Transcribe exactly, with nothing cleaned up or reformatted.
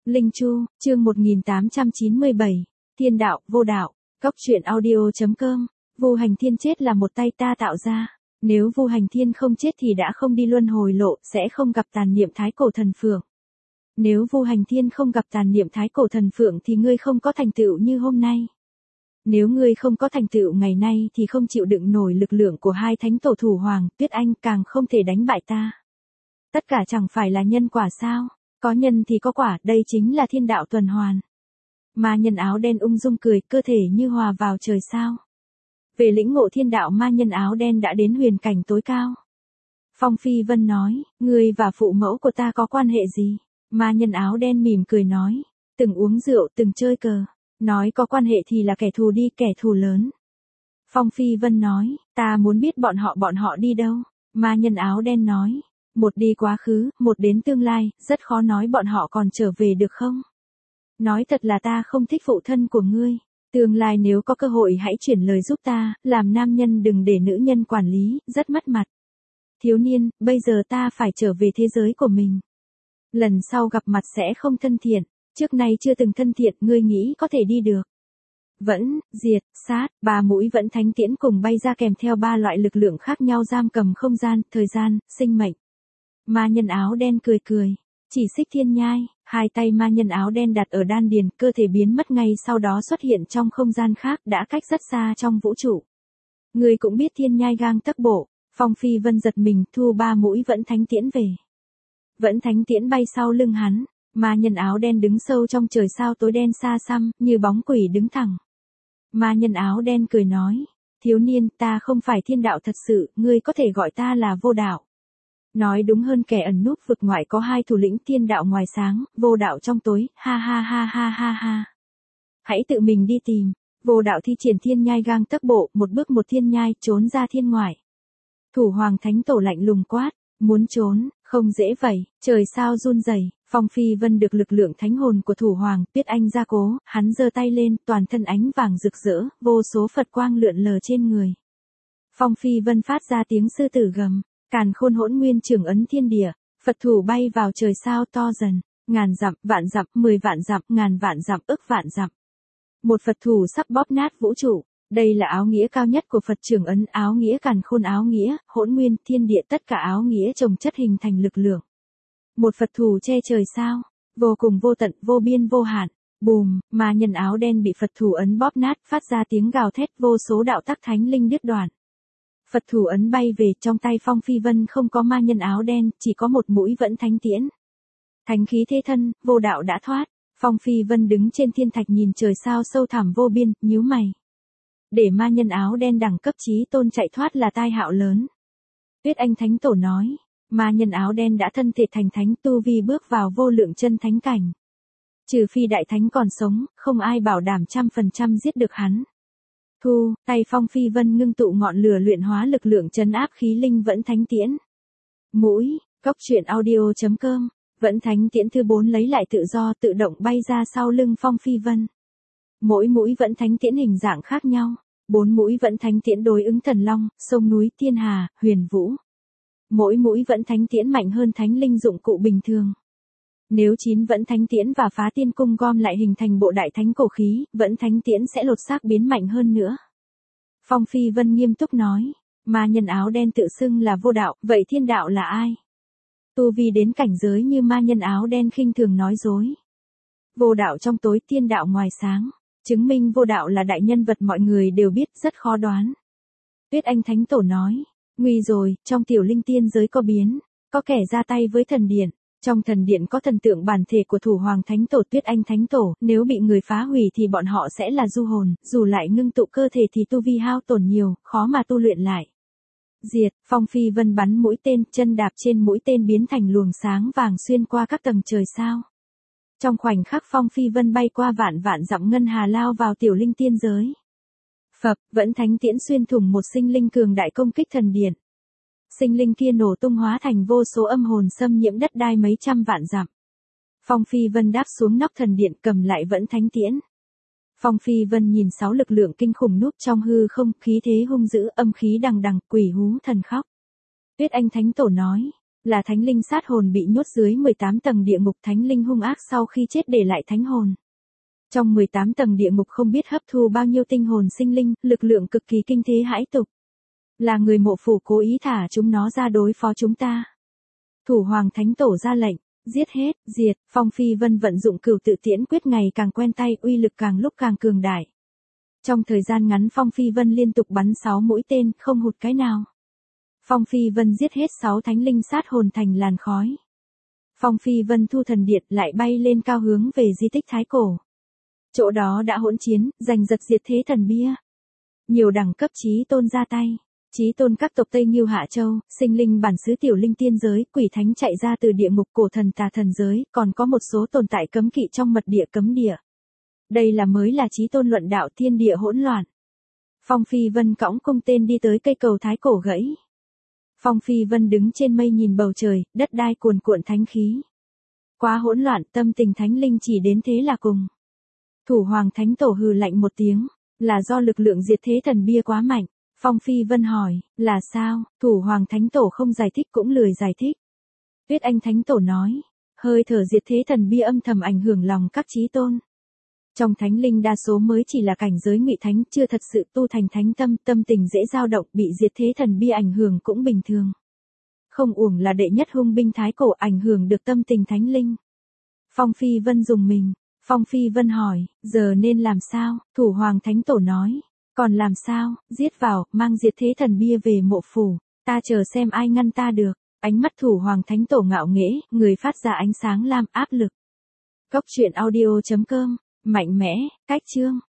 Linh Chu, chương một nghìn tám trăm chín mươi bảy, Thiên đạo, vô đạo, Cóc truyện audio.com, Vu Hành Thiên chết là một tay ta tạo ra, nếu Vu Hành Thiên không chết thì đã không đi luân hồi lộ, sẽ không gặp tàn niệm thái cổ thần phượng. Nếu Vu Hành Thiên không gặp tàn niệm thái cổ thần phượng thì ngươi không có thành tựu như hôm nay. Nếu ngươi không có thành tựu ngày nay thì không chịu đựng nổi lực lượng của hai thánh tổ Thủ Hoàng, Tuyết Anh, càng không thể đánh bại ta. Tất cả chẳng phải là nhân quả sao? Có nhân thì có quả, đây chính là thiên đạo tuần hoàn. Ma nhân áo đen ung dung cười, cơ thể như hòa vào trời sao. Về lĩnh ngộ thiên đạo, ma nhân áo đen đã đến huyền cảnh tối cao. Phong Phi Vân nói, ngươi và phụ mẫu của ta có quan hệ gì? Ma nhân áo đen mỉm cười nói, từng uống rượu, từng chơi cờ. Nói có quan hệ thì là kẻ thù đi, kẻ thù lớn. Phong Phi Vân nói, ta muốn biết bọn họ bọn họ đi đâu. Ma nhân áo đen nói, một đi quá khứ, một đến tương lai, rất khó nói bọn họ còn trở về được không? Nói thật là ta không thích phụ thân của ngươi. Tương lai nếu có cơ hội hãy chuyển lời giúp ta, làm nam nhân đừng để nữ nhân quản lý, rất mất mặt. Thiếu niên, bây giờ ta phải trở về thế giới của mình. Lần sau gặp mặt sẽ không thân thiện, trước nay chưa từng thân thiện, ngươi nghĩ có thể đi được. Vẫn, diệt, sát, ba mũi vẫn thánh tiễn cùng bay ra kèm theo ba loại lực lượng khác nhau giam cầm không gian, thời gian, sinh mệnh. Ma nhân áo đen cười cười, chỉ xích thiên nhai, hai tay ma nhân áo đen đặt ở đan điền, cơ thể biến mất ngay sau đó xuất hiện trong không gian khác đã cách rất xa trong vũ trụ. Người cũng biết thiên nhai gang tấc bộ, Phong Phi Vân giật mình thu ba mũi vẫn thánh tiễn về. Vẫn thánh tiễn bay sau lưng hắn, ma nhân áo đen đứng sâu trong trời sao tối đen xa xăm, như bóng quỷ đứng thẳng. Ma nhân áo đen cười nói, thiếu niên, ta không phải thiên đạo thật sự, ngươi có thể gọi ta là vô đạo. Nói đúng hơn kẻ ẩn núp vực ngoại có hai thủ lĩnh, thiên đạo ngoài sáng, vô đạo trong tối, ha ha ha ha ha ha. Hãy tự mình đi tìm, vô đạo thi triển thiên nhai gang tấc bộ, một bước một thiên nhai, trốn ra thiên ngoại. Thủ Hoàng Thánh Tổ lạnh lùng quát, muốn trốn, không dễ vậy, trời sao run rẩy. Phong Phi Vân được lực lượng thánh hồn của Thủ Hoàng, Tuyết Anh gia cố, hắn giơ tay lên, toàn thân ánh vàng rực rỡ, vô số Phật quang lượn lờ trên người. Phong Phi Vân phát ra tiếng sư tử gầm. Càn khôn hỗn nguyên trường ấn thiên địa, Phật thủ bay vào trời sao to dần, ngàn dặm, vạn dặm, mười vạn dặm, ngàn vạn dặm, ức vạn dặm. Một Phật thủ sắp bóp nát vũ trụ, đây là áo nghĩa cao nhất của Phật trường ấn, áo nghĩa càn khôn, áo nghĩa, hỗn nguyên, thiên địa, tất cả áo nghĩa chồng chất hình thành lực lượng. Một Phật thủ che trời sao, vô cùng vô tận, vô biên vô hạn, bùm, ma nhân áo đen bị Phật thủ ấn bóp nát, phát ra tiếng gào thét, vô số đạo tắc thánh linh đứt đoạn. Phật thủ ấn bay về, trong tay Phong Phi Vân không có ma nhân áo đen, chỉ có một mũi vẫn thánh tiễn. Thánh khí thế thân, vô đạo đã thoát. Phong Phi Vân đứng trên thiên thạch nhìn trời sao sâu thẳm vô biên, nhíu mày. Để ma nhân áo đen đẳng cấp chí tôn chạy thoát là tai họa lớn. Tuyết Anh Thánh Tổ nói, ma nhân áo đen đã thân thể thành thánh, tu vi bước vào vô lượng chân thánh cảnh. Trừ phi đại thánh còn sống, không ai bảo đảm trăm phần trăm giết được hắn. Thu, tay Phong Phi Vân ngưng tụ ngọn lửa luyện hóa lực lượng trấn áp khí linh vẫn thánh tiễn. Mũi, Cóc truyện audio.com, vẫn thánh tiễn thứ bốn lấy lại tự do tự động bay ra sau lưng Phong Phi Vân. Mỗi mũi vẫn thánh tiễn hình dạng khác nhau, bốn mũi vẫn thánh tiễn đối ứng thần long, sông núi, thiên hà, huyền vũ. Mỗi mũi vẫn thánh tiễn mạnh hơn thánh linh dụng cụ bình thường. Nếu chín vẫn thánh tiễn và phá tiên cung gom lại hình thành bộ đại thánh cổ khí, vẫn thánh tiễn sẽ lột xác biến mạnh hơn nữa. Phong Phi Vân nghiêm túc nói, ma nhân áo đen tự xưng là vô đạo, vậy thiên đạo là ai? Tu vi đến cảnh giới như ma nhân áo đen khinh thường nói dối. Vô đạo trong tối, thiên đạo ngoài sáng, chứng minh vô đạo là đại nhân vật mọi người đều biết, rất khó đoán. Tuyết Anh Thánh Tổ nói, nguy rồi, trong tiểu linh tiên giới có biến, có kẻ ra tay với thần điện. Trong thần điện có thần tượng bản thể của Thủ Hoàng Thánh Tổ, Tuyết Anh Thánh Tổ, nếu bị người phá hủy thì bọn họ sẽ là du hồn, dù lại ngưng tụ cơ thể thì tu vi hao tổn nhiều, khó mà tu luyện lại. Diệt, Phong Phi Vân bắn mũi tên, chân đạp trên mũi tên biến thành luồng sáng vàng xuyên qua các tầng trời sao. Trong khoảnh khắc Phong Phi Vân bay qua vạn vạn dặm ngân hà lao vào tiểu linh tiên giới. Phập, vẫn thánh tiễn xuyên thủng một sinh linh cường đại công kích thần điện. Sinh linh kia nổ tung hóa thành vô số âm hồn xâm nhiễm đất đai mấy trăm vạn dặm. Phong Phi Vân đáp xuống nóc thần điện cầm lại vẫn thánh tiễn. Phong Phi Vân nhìn sáu lực lượng kinh khủng núp trong hư không, khí thế hung dữ, âm khí đằng đằng, quỷ hú thần khóc. Tuyết Anh Thánh Tổ nói, Là thánh linh sát hồn bị nhốt dưới mười tám tầng địa ngục, thánh linh hung ác sau khi chết để lại thánh hồn. Trong mười tám tầng địa ngục không biết hấp thu bao nhiêu tinh hồn sinh linh, lực lượng cực kỳ kinh thế hãi tục. Là người mộ phủ cố ý thả chúng nó ra đối phó chúng ta. Thủ Hoàng Thánh Tổ ra lệnh, giết hết, diệt. Phong Phi Vân vận dụng Cửu Tự Tiễn quyết ngày càng quen tay, uy lực càng lúc càng cường đại. Trong thời gian ngắn Phong Phi Vân liên tục bắn sáu mũi tên, không hụt cái nào. Phong Phi Vân giết hết sáu thánh linh sát hồn thành làn khói. Phong Phi Vân thu thần điện lại bay lên cao hướng về di tích Thái Cổ. Chỗ đó đã hỗn chiến, giành giật diệt thế thần bia. Nhiều đẳng cấp chí tôn ra tay. Chí tôn các tộc Tây Nghiêu Hạ Châu, sinh linh bản xứ tiểu linh tiên giới, quỷ thánh chạy ra từ địa ngục, cổ thần tà thần giới, còn có một số tồn tại cấm kỵ trong mật địa cấm địa. Đây là mới là chí tôn luận đạo, thiên địa hỗn loạn. Phong Phi Vân cõng cung tên đi tới cây cầu Thái Cổ gãy. Phong Phi Vân đứng trên mây nhìn bầu trời, đất đai cuồn cuộn thánh khí. Quá hỗn loạn, tâm tình thánh linh chỉ đến thế là cùng. Thủ Hoàng Thánh Tổ hừ lạnh một tiếng, là do lực lượng diệt thế thần bia quá mạnh. Phong Phi Vân hỏi, là sao? Thủ Hoàng Thánh Tổ không giải thích cũng lười giải thích. Tuyết Anh Thánh Tổ nói, hơi thở diệt thế thần bia âm thầm ảnh hưởng lòng các chí tôn. Trong thánh linh đa số mới chỉ là cảnh giới ngụy thánh, chưa thật sự tu thành thánh tâm, tâm tình dễ dao động, bị diệt thế thần bia ảnh hưởng cũng bình thường. Không uổng là đệ nhất hung binh Thái Cổ, ảnh hưởng được tâm tình thánh linh. Phong Phi Vân dùng mình. Phong Phi Vân hỏi, giờ nên làm sao? Thủ Hoàng Thánh Tổ nói, còn làm sao? Giết vào, mang diệt thế thần bia về mộ phủ, ta chờ xem ai ngăn ta được. Ánh mắt Thủ Hoàng Thánh Tổ ngạo nghễ, người phát ra ánh sáng lam áp lực. Cốc truyện audio chấm com, mạnh mẽ, cách chương.